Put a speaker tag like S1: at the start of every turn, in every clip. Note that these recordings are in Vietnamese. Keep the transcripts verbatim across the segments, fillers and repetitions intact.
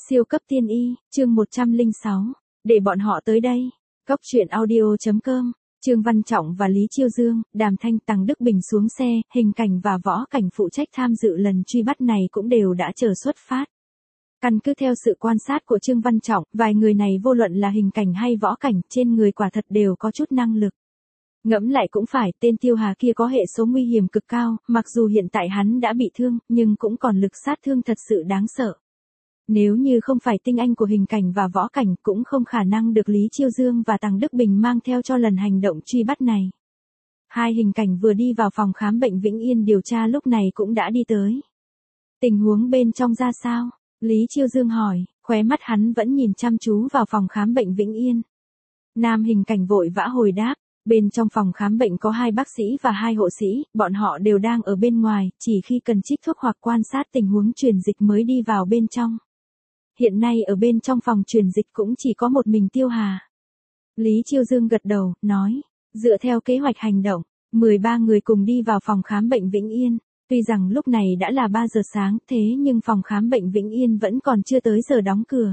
S1: Siêu cấp tiên y, chương một trăm lẻ sáu, để bọn họ tới đây. Cốc truyện audio chấm com, Trương Văn Trọng và Lý Chiêu Dương, Đàm Thanh, Tằng Đức Bình xuống xe, Hình Cảnh và Võ Cảnh phụ trách tham dự lần truy bắt này cũng đều đã chờ xuất phát. Căn cứ theo sự quan sát của Trương Văn Trọng, vài người này vô luận là Hình Cảnh hay Võ Cảnh, trên người quả thật đều có chút năng lực. Ngẫm lại cũng phải, tên Tiêu Hà kia có hệ số nguy hiểm cực cao, mặc dù hiện tại hắn đã bị thương, nhưng cũng còn lực sát thương thật sự đáng sợ. Nếu như không phải tinh anh của Hình Cảnh và Võ Cảnh cũng không khả năng được Lý Chiêu Dương và Tằng Đức Bình mang theo cho lần hành động truy bắt này. Hai Hình Cảnh vừa đi vào phòng khám bệnh Vĩnh Yên điều tra lúc này cũng đã đi tới. Tình huống bên trong ra sao? Lý Chiêu Dương hỏi, khóe mắt hắn vẫn nhìn chăm chú vào phòng khám bệnh Vĩnh Yên. Nam Hình Cảnh vội vã hồi đáp, bên trong phòng khám bệnh có hai bác sĩ và hai hộ sĩ, bọn họ đều đang ở bên ngoài, chỉ khi cần trích thuốc hoặc quan sát tình huống truyền dịch mới đi vào bên trong. Hiện nay ở bên trong phòng truyền dịch cũng chỉ có một mình Tiêu Hà. Lý Chiêu Dương gật đầu, nói, dựa theo kế hoạch hành động, mười ba người cùng đi vào phòng khám bệnh Vĩnh Yên. Tuy rằng lúc này đã là ba giờ sáng, thế nhưng phòng khám bệnh Vĩnh Yên vẫn còn chưa tới giờ đóng cửa.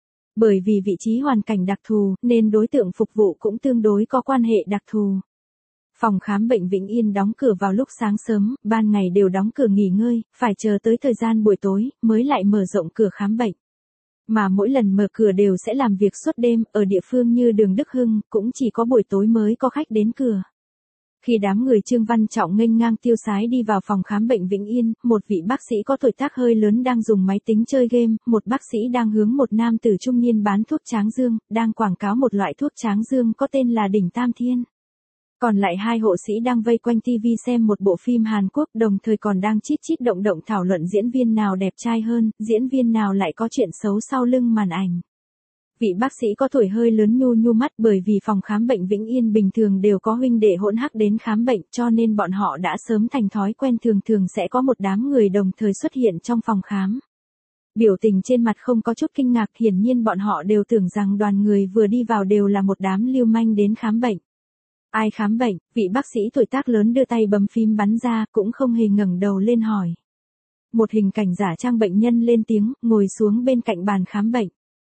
S1: Bởi vì vị trí hoàn cảnh đặc thù, nên đối tượng phục vụ cũng tương đối có quan hệ đặc thù. Phòng khám bệnh Vĩnh Yên đóng cửa vào lúc sáng sớm, ban ngày đều đóng cửa nghỉ ngơi, phải chờ tới thời gian buổi tối, mới lại mở rộng cửa khám bệnh. Mà mỗi lần mở cửa đều sẽ làm việc suốt đêm, ở địa phương như đường Đức Hưng, cũng chỉ có buổi tối mới có khách đến cửa. Khi đám người Trương Văn Trọng nghênh ngang tiêu sái đi vào phòng khám bệnh Vĩnh Yên, một vị bác sĩ có tuổi tác hơi lớn đang dùng máy tính chơi game, một bác sĩ đang hướng một nam tử trung niên bán thuốc tráng dương, đang quảng cáo một loại thuốc tráng dương có tên là Đỉnh Tam Thiên. Còn lại hai hộ sĩ đang vây quanh tivi xem một bộ phim Hàn Quốc, đồng thời còn đang chít chít động động thảo luận diễn viên nào đẹp trai hơn, diễn viên nào lại có chuyện xấu sau lưng màn ảnh. Vị bác sĩ có tuổi hơi lớn nhu nhu mắt, bởi vì phòng khám bệnh Vĩnh Yên bình thường đều có huynh đệ hỗn hắc đến khám bệnh, cho nên bọn họ đã sớm thành thói quen thường thường sẽ có một đám người đồng thời xuất hiện trong phòng khám. Biểu tình trên mặt không có chút kinh ngạc, hiển nhiên bọn họ đều tưởng rằng đoàn người vừa đi vào đều là một đám lưu manh đến khám bệnh. Ai khám bệnh? Vị bác sĩ tuổi tác lớn đưa tay bấm phím bắn ra, cũng không hề ngẩng đầu lên hỏi. Một Hình Cảnh giả trang bệnh nhân lên tiếng, ngồi xuống bên cạnh bàn khám bệnh.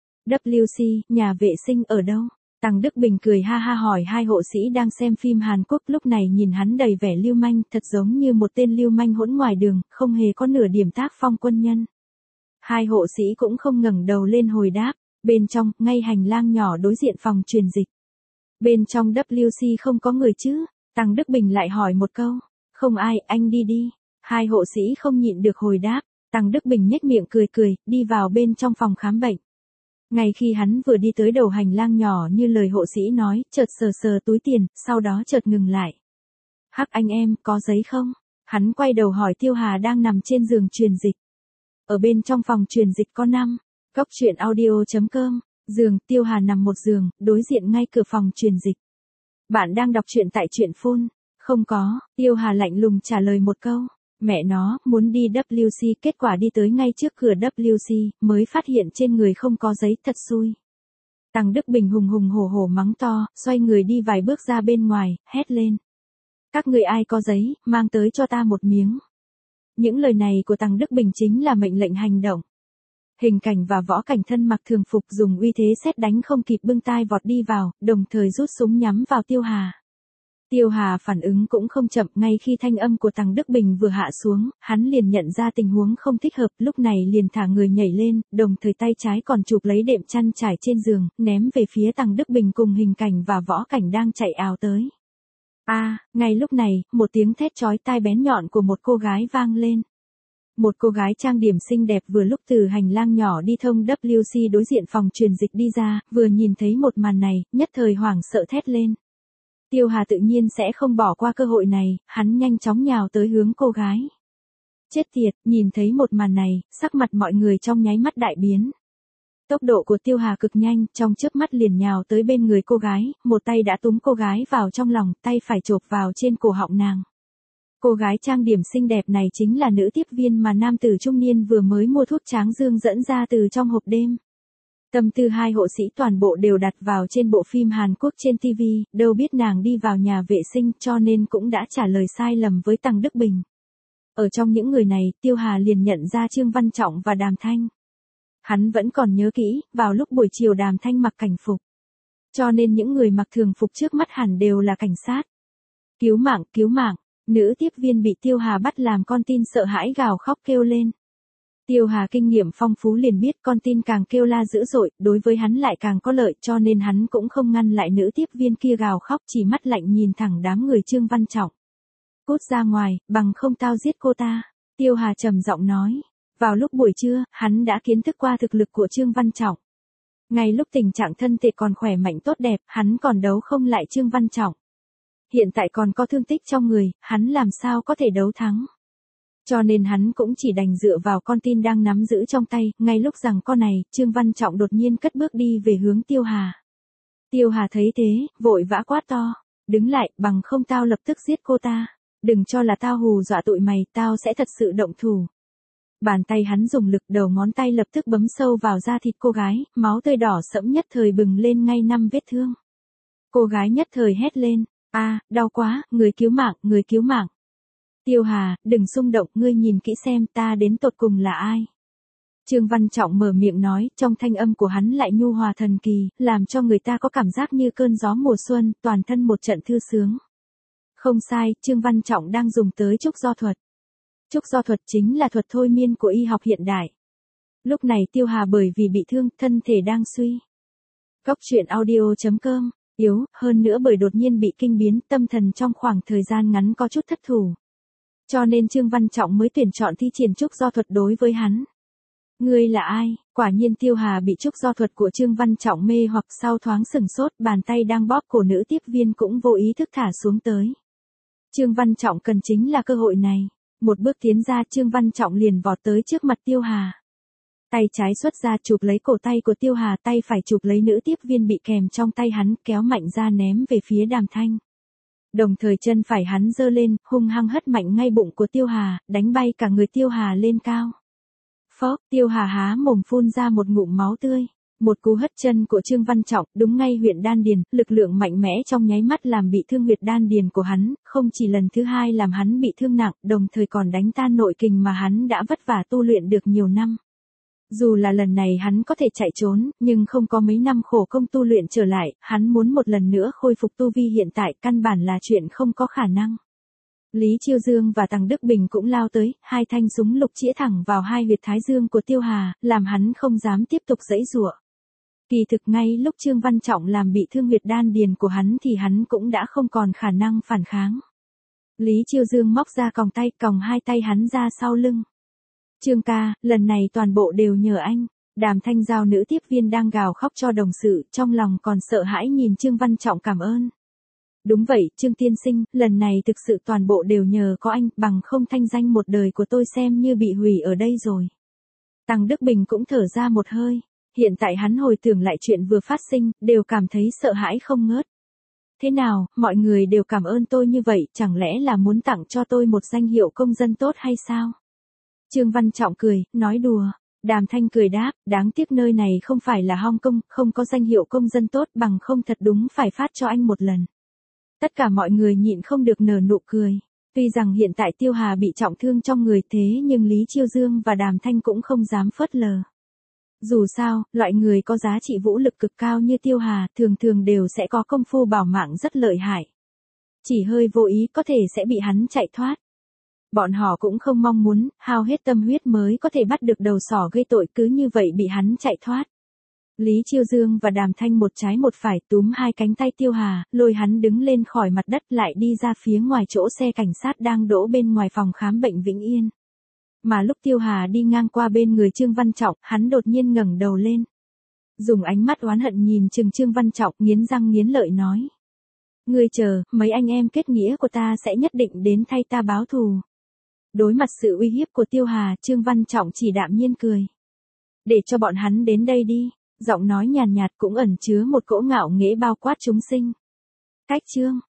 S1: W C, nhà vệ sinh ở đâu? Tằng Đức Bình cười ha ha hỏi hai hộ sĩ đang xem phim Hàn Quốc, lúc này nhìn hắn đầy vẻ lưu manh, thật giống như một tên lưu manh hỗn ngoài đường, không hề có nửa điểm tác phong quân nhân. Hai hộ sĩ cũng không ngẩng đầu lên hồi đáp, bên trong, ngay hành lang nhỏ đối diện phòng truyền dịch. Bên trong W C không có người chứ? Tằng Đức Bình lại hỏi một câu. Không ai, anh đi đi. Hai hộ sĩ không nhịn được hồi đáp. Tằng Đức Bình nhếch miệng cười cười, đi vào bên trong phòng khám bệnh. Ngay khi hắn vừa đi tới đầu hành lang nhỏ như lời hộ sĩ nói, chợt sờ sờ túi tiền, sau đó chợt ngừng lại. Hắc anh em, có giấy không? Hắn quay đầu hỏi Tiêu Hà đang nằm trên giường truyền dịch. Ở bên trong phòng truyền dịch có năm. Cốc truyện audio chấm com. Giường, Tiêu Hà nằm một giường, đối diện ngay cửa phòng truyền dịch. Bạn đang đọc truyện tại truyện phone. Không có, Tiêu Hà lạnh lùng trả lời một câu. Mẹ nó, muốn đi W C, kết quả đi tới ngay trước cửa W C, mới phát hiện trên người không có giấy, thật xui. Tằng Đức Bình hùng hùng hổ hổ mắng to, xoay người đi vài bước ra bên ngoài, hét lên. Các người ai có giấy, mang tới cho ta một miếng. Những lời này của Tằng Đức Bình chính là mệnh lệnh hành động. Hình Cảnh và Võ Cảnh thân mặc thường phục dùng uy thế sét đánh không kịp bưng tai vọt đi vào, đồng thời rút súng nhắm vào Tiêu Hà. Tiêu Hà phản ứng cũng không chậm, ngay khi thanh âm của Tằng Đức Bình vừa hạ xuống, hắn liền nhận ra tình huống không thích hợp, lúc này liền thả người nhảy lên, đồng thời tay trái còn chụp lấy đệm chăn trải trên giường, ném về phía Tằng Đức Bình cùng Hình Cảnh và Võ Cảnh đang chạy ào tới. A, à, ngay lúc này, một tiếng thét chói tai bén nhọn của một cô gái vang lên. Một cô gái trang điểm xinh đẹp vừa lúc từ hành lang nhỏ đi thông W C đối diện phòng truyền dịch đi ra, vừa nhìn thấy một màn này, nhất thời hoảng sợ thét lên. Tiêu Hà tự nhiên sẽ không bỏ qua cơ hội này, hắn nhanh chóng nhào tới hướng cô gái. Chết tiệt, nhìn thấy một màn này, sắc mặt mọi người trong nháy mắt đại biến. Tốc độ của Tiêu Hà cực nhanh, trong chớp mắt liền nhào tới bên người cô gái, một tay đã túm cô gái vào trong lòng, tay phải chộp vào trên cổ họng nàng. Cô gái trang điểm xinh đẹp này chính là nữ tiếp viên mà nam tử trung niên vừa mới mua thuốc tráng dương dẫn ra từ trong hộp đêm. Tâm tư hai hộ sĩ toàn bộ đều đặt vào trên bộ phim Hàn Quốc trên ti vi, đâu biết nàng đi vào nhà vệ sinh, cho nên cũng đã trả lời sai lầm với Tằng Đức Bình. Ở trong những người này, Tiêu Hà liền nhận ra Trương Văn Trọng và Đàm Thanh. Hắn vẫn còn nhớ kỹ, vào lúc buổi chiều Đàm Thanh mặc cảnh phục. Cho nên những người mặc thường phục trước mắt hẳn đều là cảnh sát. Cứu mạng, cứu mạng, nữ tiếp viên bị Tiêu Hà bắt làm con tin sợ hãi gào khóc kêu lên. Tiêu Hà kinh nghiệm phong phú liền biết con tin càng kêu la dữ dội, đối với hắn lại càng có lợi, cho nên hắn cũng không ngăn lại nữ tiếp viên kia gào khóc, chỉ mắt lạnh nhìn thẳng đám người Trương Văn Trọng. Cút ra ngoài, bằng không tao giết cô ta. Tiêu Hà trầm giọng nói. Vào lúc buổi trưa, hắn đã kiến thức qua thực lực của Trương Văn Trọng. Ngay lúc tình trạng thân thể còn khỏe mạnh tốt đẹp, hắn còn đấu không lại Trương Văn Trọng. Hiện tại còn có thương tích trong người, hắn làm sao có thể đấu thắng. Cho nên hắn cũng chỉ đành dựa vào con tin đang nắm giữ trong tay, ngay lúc rằng con này, Trương Văn Trọng đột nhiên cất bước đi về hướng Tiêu Hà. Tiêu Hà thấy thế, vội vã quát to. Đứng lại, bằng không tao lập tức giết cô ta. Đừng cho là tao hù dọa tụi mày, tao sẽ thật sự động thủ. Bàn tay hắn dùng lực, đầu ngón tay lập tức bấm sâu vào da thịt cô gái, máu tươi đỏ sẫm nhất thời bừng lên ngay năm vết thương. Cô gái nhất thời hét lên, a, đau quá, người cứu mạng, người cứu mạng. Tiêu Hà, đừng xung động, ngươi nhìn kỹ xem ta đến tột cùng là ai. Trương Văn Trọng mở miệng nói, trong thanh âm của hắn lại nhu hòa thần kỳ, làm cho người ta có cảm giác như cơn gió mùa xuân, toàn thân một trận thư sướng. Không sai, Trương Văn Trọng đang dùng tới trúc do thuật. Trúc do thuật chính là thuật thôi miên của y học hiện đại. Lúc này Tiêu Hà bởi vì bị thương, thân thể đang suy. Cốc truyện audio chấm com, yếu, hơn nữa bởi đột nhiên bị kinh biến, tâm thần trong khoảng thời gian ngắn có chút thất thủ. Cho nên Trương Văn Trọng mới tuyển chọn thi triển trúc do thuật đối với hắn. Ngươi là ai? Quả nhiên Tiêu Hà bị trúc do thuật của Trương Văn Trọng mê hoặc, sau thoáng sừng sốt, bàn tay đang bóp cổ nữ tiếp viên cũng vô ý thức thả xuống tới. Trương Văn Trọng cần chính là cơ hội này. Một bước tiến ra, Trương Văn Trọng liền vọt tới trước mặt Tiêu Hà. Tay trái xuất ra chụp lấy cổ tay của Tiêu Hà, tay phải chụp lấy nữ tiếp viên bị kèm trong tay hắn, kéo mạnh ra ném về phía Đàm Thanh. Đồng thời chân phải hắn giơ lên, hung hăng hất mạnh ngay bụng của Tiêu Hà, đánh bay cả người Tiêu Hà lên cao. Phốc, Tiêu Hà há mồm phun ra một ngụm máu tươi. Một cú hất chân của Trương Văn Trọng, đúng ngay huyệt đan điền, lực lượng mạnh mẽ trong nháy mắt làm bị thương huyệt đan điền của hắn, không chỉ lần thứ hai làm hắn bị thương nặng, đồng thời còn đánh tan nội kình mà hắn đã vất vả tu luyện được nhiều năm. Dù là lần này hắn có thể chạy trốn, nhưng không có mấy năm khổ công tu luyện trở lại, hắn muốn một lần nữa khôi phục tu vi hiện tại, căn bản là chuyện không có khả năng. Lý Chiêu Dương và Tằng Đức Bình cũng lao tới, hai thanh súng lục chĩa thẳng vào hai huyệt thái dương của Tiêu Hà, làm hắn không dám tiếp tục giãy giụa. Kỳ thực ngay lúc Trương Văn Trọng làm bị thương huyệt đan điền của hắn thì hắn cũng đã không còn khả năng phản kháng. Lý Chiêu Dương móc ra còng tay, còng hai tay hắn ra sau lưng. Trương ca, lần này toàn bộ đều nhờ anh. Đàm Thanh giao nữ tiếp viên đang gào khóc cho đồng sự, trong lòng còn sợ hãi nhìn Trương Văn Trọng cảm ơn. Đúng vậy, Trương tiên sinh, lần này thực sự toàn bộ đều nhờ có anh, bằng không thanh danh một đời của tôi xem như bị hủy ở đây rồi. Tằng Đức Bình cũng thở ra một hơi. Hiện tại hắn hồi tưởng lại chuyện vừa phát sinh, đều cảm thấy sợ hãi không ngớt. Thế nào, mọi người đều cảm ơn tôi như vậy, chẳng lẽ là muốn tặng cho tôi một danh hiệu công dân tốt hay sao? Trương Văn Trọng cười, nói đùa. Đàm Thanh cười đáp, đáng tiếc nơi này không phải là Hong Kong, không có danh hiệu công dân tốt, bằng không thật đúng phải phát cho anh một lần. Tất cả mọi người nhịn không được nở nụ cười. Tuy rằng hiện tại Tiêu Hà bị trọng thương trong người, thế nhưng Lý Chiêu Dương và Đàm Thanh cũng không dám phớt lờ. Dù sao, loại người có giá trị vũ lực cực cao như Tiêu Hà thường thường đều sẽ có công phu bảo mạng rất lợi hại. Chỉ hơi vô ý có thể sẽ bị hắn chạy thoát. Bọn họ cũng không mong muốn, hao hết tâm huyết mới có thể bắt được đầu sỏ gây tội, cứ như vậy bị hắn chạy thoát. Lý Chiêu Dương và Đàm Thanh một trái một phải túm hai cánh tay Tiêu Hà, lôi hắn đứng lên khỏi mặt đất lại đi ra phía ngoài chỗ xe cảnh sát đang đỗ bên ngoài phòng khám bệnh Vĩnh Yên. Mà lúc Tiêu Hà đi ngang qua bên người Trương Văn Trọng, hắn đột nhiên ngẩng đầu lên. Dùng ánh mắt oán hận nhìn chừng Trương Văn Trọng, nghiến răng nghiến lợi nói. Ngươi chờ, mấy anh em kết nghĩa của ta sẽ nhất định đến thay ta báo thù. Đối mặt sự uy hiếp của Tiêu Hà, Trương Văn Trọng chỉ đạm nhiên cười. Để cho bọn hắn đến đây đi, giọng nói nhàn nhạt cũng ẩn chứa một cỗ ngạo nghễ bao quát chúng sinh. Cách chương